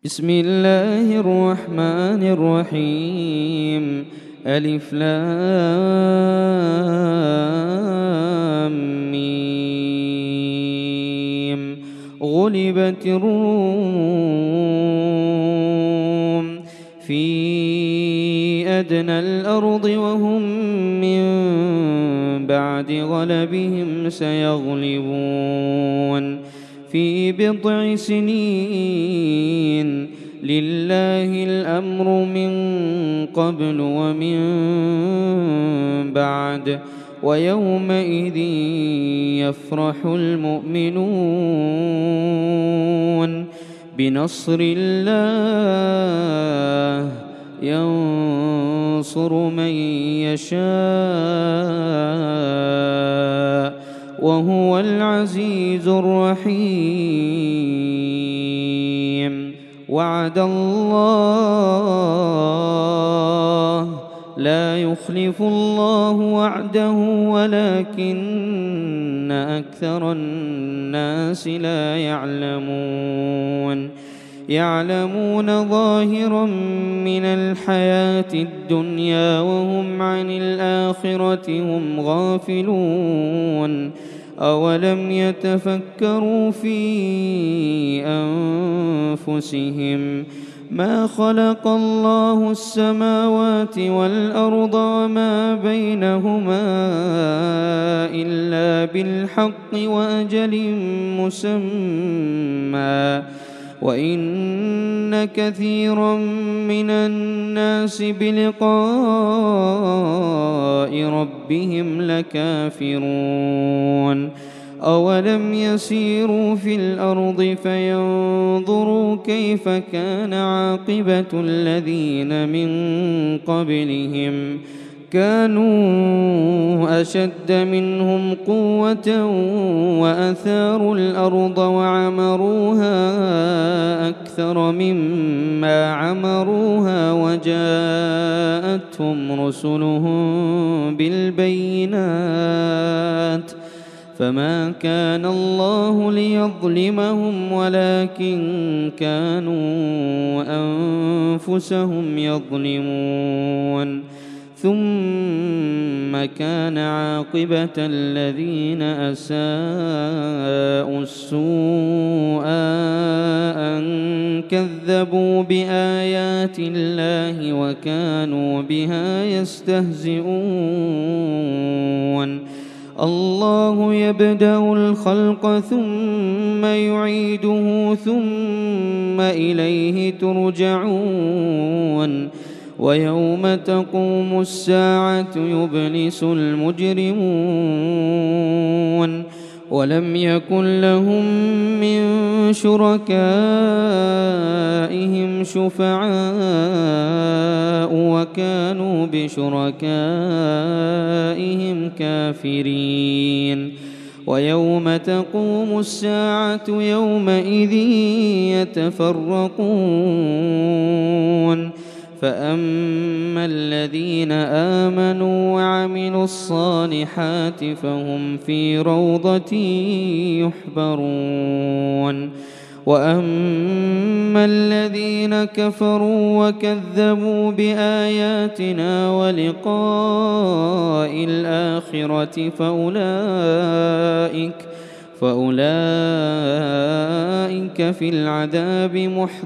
بسم الله الرحمن الرحيم. ألف لام ميم. غلبت الروم في أدنى الأرض وهم من بعد غلبهم سيغلبون في بضع سنين. لله الأمر من قبل ومن بعد، ويومئذ يفرح المؤمنون بنصر الله ينصر من يشاء وهو العزيز الرحيم. وعد الله لا يخلف الله وعده ولكن أكثر الناس لا يعلمون ظاهرا من الحياة الدنيا وهم عن الآخرة هم غافلون. أولم يتفكروا في أنفسهم ما خلق الله السماوات والأرض وما بينهما إلا بالحق وأجل مسمى، وإن كثيرا من الناس بلقاء ربهم لكافرون. أولم يسيروا في الأرض فينظروا كيف كان عاقبة الذين من قبلهم كانوا أشد منهم قوة وأثاروا الأرض وعمروها أكثر مما عمروها وجاءتهم رسلهم بالبينات فما كان الله ليظلمهم ولكن كانوا أنفسهم يظلمون. ثم كان عاقبة الذين أساءوا السوء أن كذبوا بآيات الله وكانوا بها يستهزئون. الله يبدأ الخلق ثم يعيده ثم إليه ترجعون. ويوم تقوم الساعة يبلس المجرمون ولم يكن لهم من شركائهم شفعاء وكانوا بشركائهم كافرين. ويوم تقوم الساعة يومئذ يتفرقون فأما الذين آمنوا وعملوا الصالحات فهم في روضة يحبرون. وأما الذين كفروا وكذبوا بآياتنا ولقاء الآخرة فأولئك في العذاب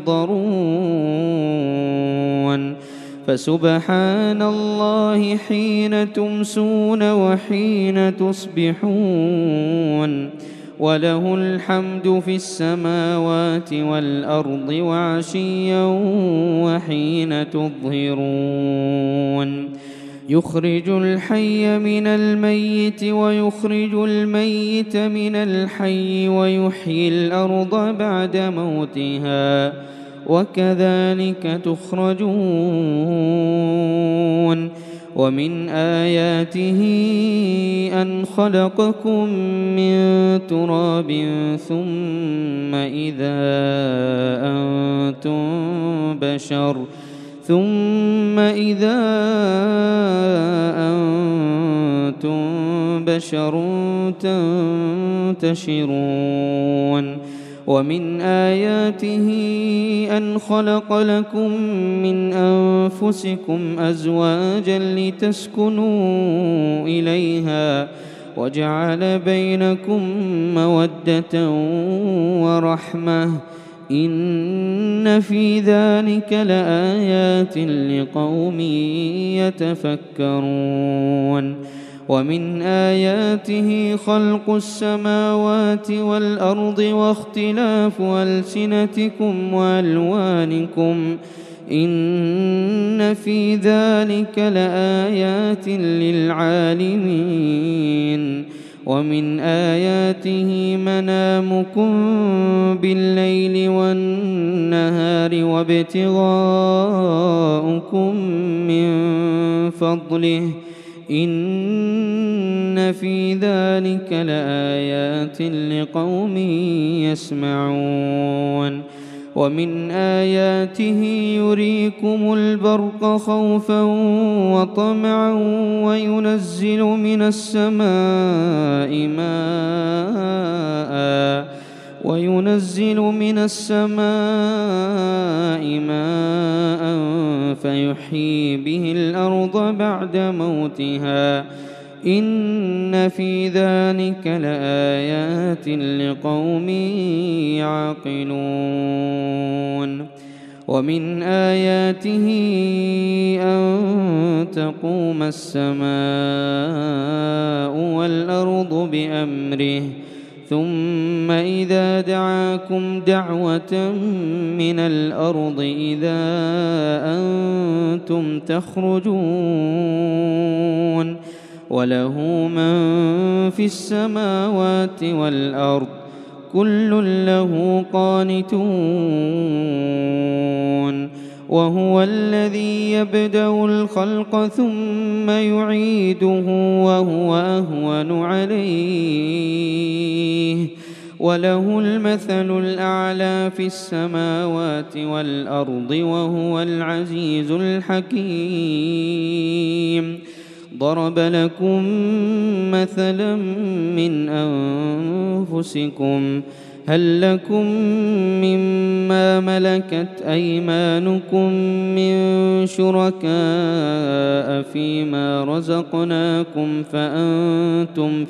محضرون. فسبحان الله حين تمسون وحين تصبحون وله الحمد في السماوات والأرض وعشيا وحين تظهرون. يخرج الحي من الميت ويخرج الميت من الحي ويحيي الأرض بعد موتها وكذلك تخرجون. ومن آياته أن خلقكم من تراب ثم إذا أنتم بشر تنتشرون. ومن آياته أن خلق لكم من أنفسكم أزواجا لتسكنوا إليها وجعل بينكم مودة ورحمة إن في ذلك لآيات لقوم يتفكرون ومن آياته خلق السماوات والأرض واختلاف ألسنتكم وألوانكم إن في ذلك لآيات للعالمين ومن آياته منامكم بالليل والنهار وابتغاؤكم من فضله إن في ذلك لآيات لقوم يسمعون ومن آياته يريكم البرق خوفا وطمعا وينزل من السماء ماء فيحيي به الأرض بعد موتها إن في ذلك لآيات لقوم يعقلون ومن آياته أن تقوم السماء والأرض بأمره ثم إذا دعاكم دعوة من الأرض إذا أنتم تخرجون وله من في السماوات والأرض كل له قانتون وهو الذي يبدأ الخلق ثم يعيده وهو أهون عليه وله المثل الأعلى في السماوات والأرض وهو العزيز الحكيم ضرب لكم مثلا من أنفسكم هل لكم مما ملكت أيمانكم من شركاء فيما رزقناكم فأنتم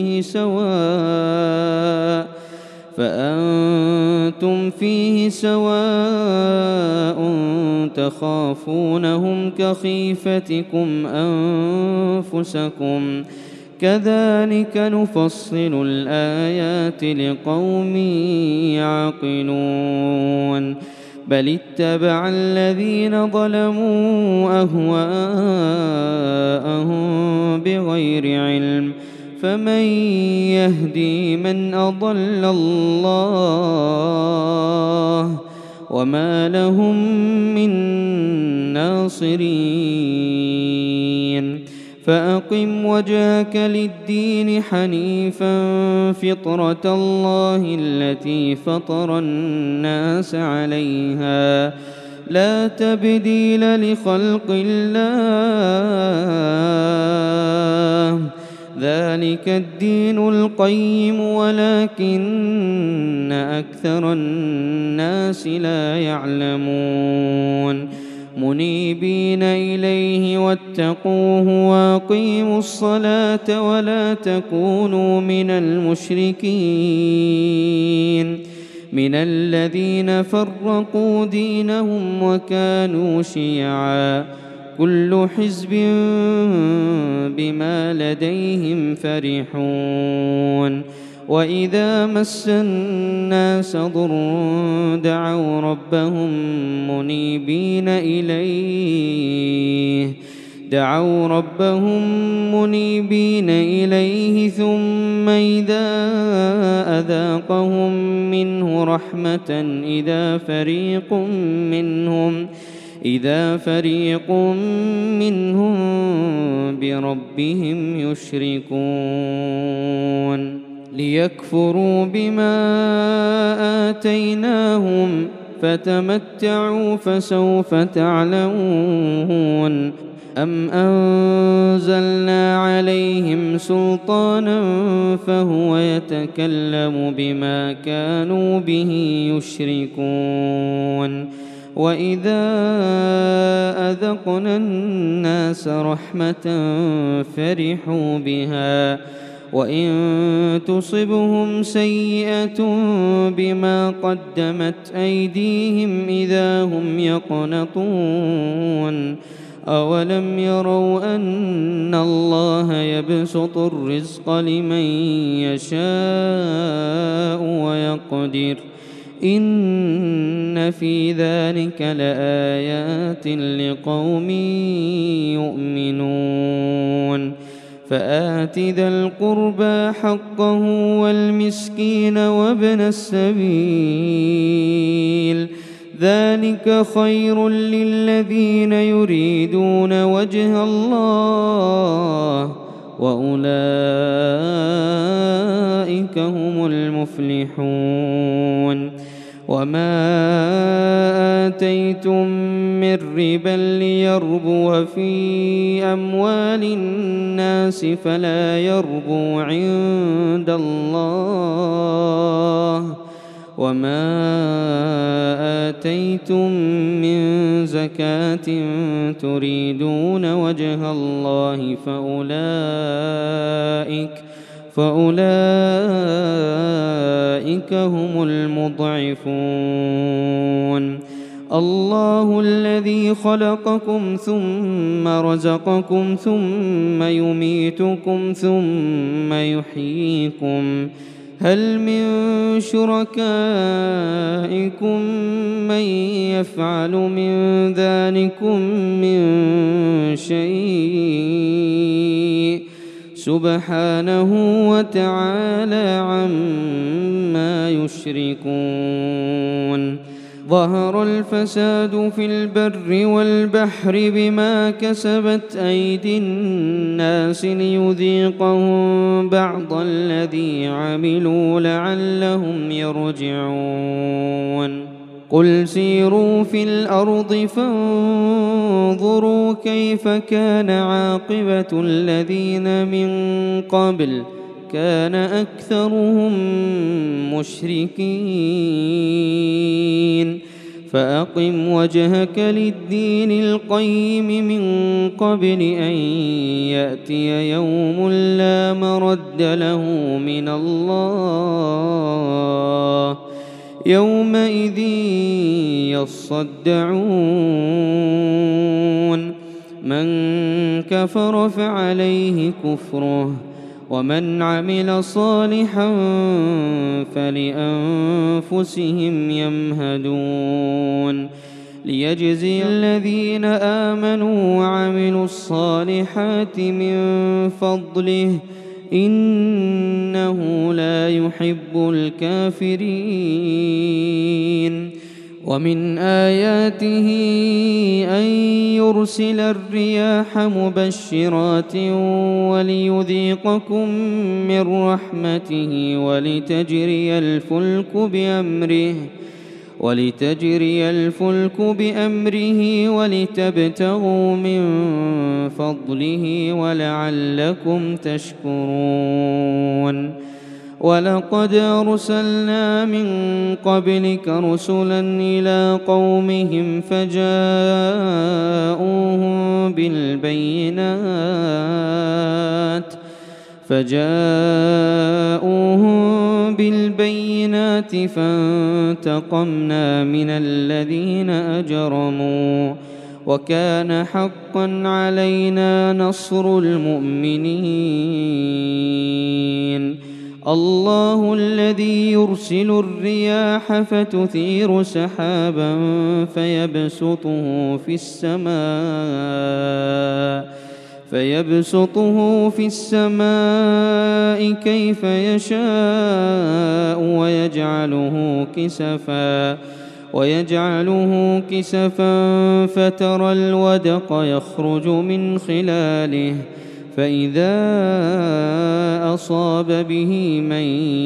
فيه سواء تخافونهم كخيفتكم أنفسكم كذلك نفصل الآيات لقوم يعقلون بل اتبع الذين ظلموا أهواءهم بغير علم فمن يهدي من أضل الله وما لهم من ناصرين فأقم وجهك للدين حنيفا فطرة الله التي فطر الناس عليها لا تبديل لخلق الله ذلك الدين القيم ولكن أكثر الناس لا يعلمون منيبين إليه واتقوه واقيموا الصلاة ولا تكونوا من المشركين من الذين فرقوا دينهم وكانوا شيعا كل حزب بما لديهم فرحون وإذا مس الناس ضر دعوا ربهم منيبين إليه ثم إذا أذاقهم منه رحمة إذا فريق منهم بربهم يشركون ليكفروا بما آتيناهم فتمتعوا فسوف تعلمون أم أنزلنا عليهم سلطانا فهو يتكلم بما كانوا به يشركون وإذا أذقنا الناس رحمة فرحوا بها وإن تصبهم سيئة بما قدمت أيديهم إذا هم يقنطون أولم يروا أن الله يبسط الرزق لمن يشاء ويقدر إن في ذلك لآيات لقوم يؤمنون فآت ذا القربى حقه والمسكين وابن السبيل ذلك خير للذين يريدون وجه الله وأولئك هم المفلحون وما آتيتم من ربا ليربو في أموال الناس فلا يربو عند الله وما آتيتم من زكاة تريدون وجه الله فأولئك هم المضعفون الله الذي خلقكم ثم رزقكم ثم يميتكم ثم يحييكم هل من شركائكم من يفعل من ذلكم من شيء سبحانه وتعالى عما يشركون ظهر الفساد في البر والبحر بما كسبت أيدي الناس ليذيقهم بعض الذي عملوا لعلهم يرجعون قل سيروا في الأرض فانظروا كيف كان عاقبة الذين من قبل كان أكثرهم مشركين فأقم وجهك للدين القيم من قبل أن يأتي يوم لا مرد له من الله يومئذ يصدعون من كفر فعليه كفره ومن عمل صالحا فلأنفسهم يمهدون ليجزي الذين آمنوا وعملوا الصالحات من فضله إنه لا يحب الكافرين ومن آياته أن يرسل الرياح مبشرات وليذيقكم من رحمته ولتجري الفلك بأمره ولتبتغوا من فضله ولعلكم تشكرون ولقد أرسلنا من قبلك رسلا إلى قومهم فجاءوهم بالبينات فانتقمنا من الذين أجرموا وكان حقا علينا نصر المؤمنين الله الذي يرسل الرياح فتثير سحابا فيبسطه في السماء كيف يشاء ويجعله كسفا فترى الودق يخرج من خلاله فإذا أصاب به من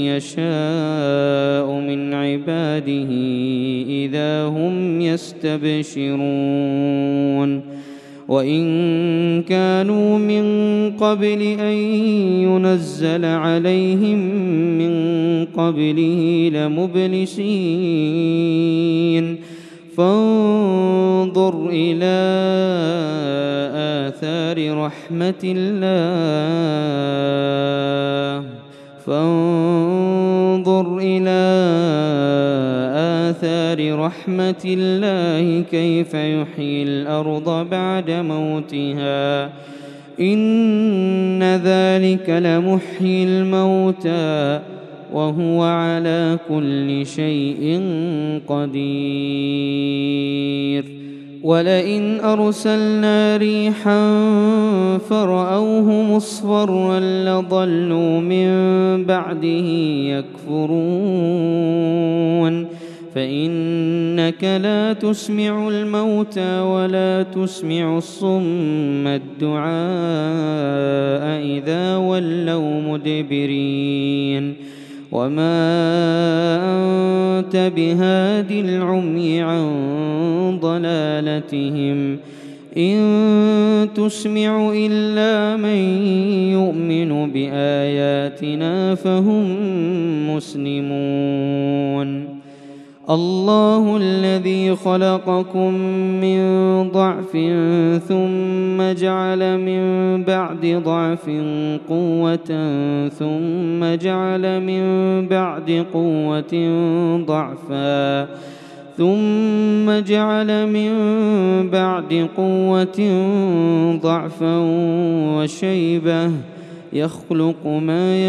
يشاء من عباده إذا هم يستبشرون وإن كانوا من قبل أن ينزل عليهم من قبله لمبلسين فانظر إلى آثار رحمة الله كيف يحيي الأرض بعد موتها إن ذلك لمحيي الموتى وهو على كل شيء قدير ولئن أرسلنا ريحا فرأوه مصفرا لظلوا من بعده يكفرون فإنك لا تسمع الموتى ولا تسمع الصم الدعاء إذا ولوا مدبرين وما أنت بهاد العمي عن ضلالتهم إن تسمع إلا من يؤمن بآياتنا فهم مسلمون الله الذي خلقكم من ضعف ثم جعل من بعد ضعف قوة ثم جعل من بعد قوة ضعفا ثم جعل من بعد قوة ضعفا وشيبة يخلق ما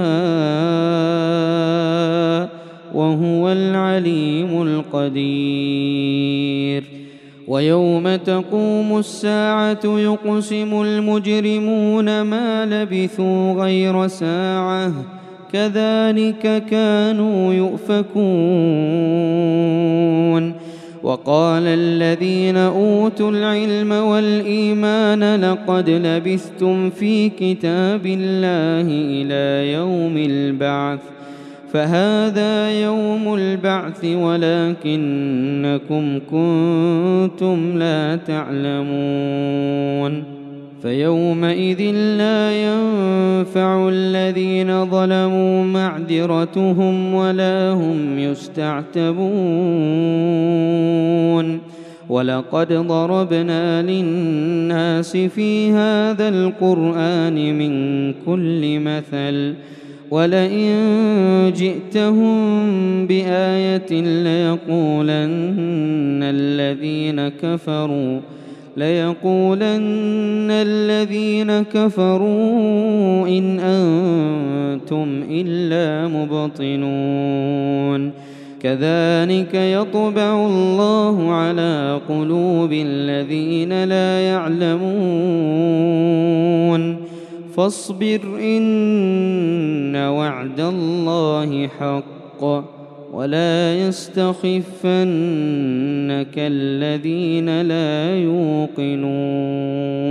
يشاء وهو العليم القدير ويوم تقوم الساعة يقسم المجرمون ما لبثوا غير ساعة كذلك كانوا يؤفكون وقال الذين أوتوا العلم والإيمان لقد لبثتم في كتاب الله إلى يوم البعث فهذا يوم البعث ولكنكم كنتم لا تعلمون فيومئذ لا ينفع الذين ظلموا معذرتهم ولا هم يستعتبون ولقد ضربنا للناس في هذا القرآن من كل مثل ولئن جئتهم بآية ليقولن الذين كفروا إن أنتم إلا مبطنون كذلك يطبع الله على قلوب الذين لا يعلمون فاصبر إن وعد الله حق ولا يستخفنك الذين لا يوقنون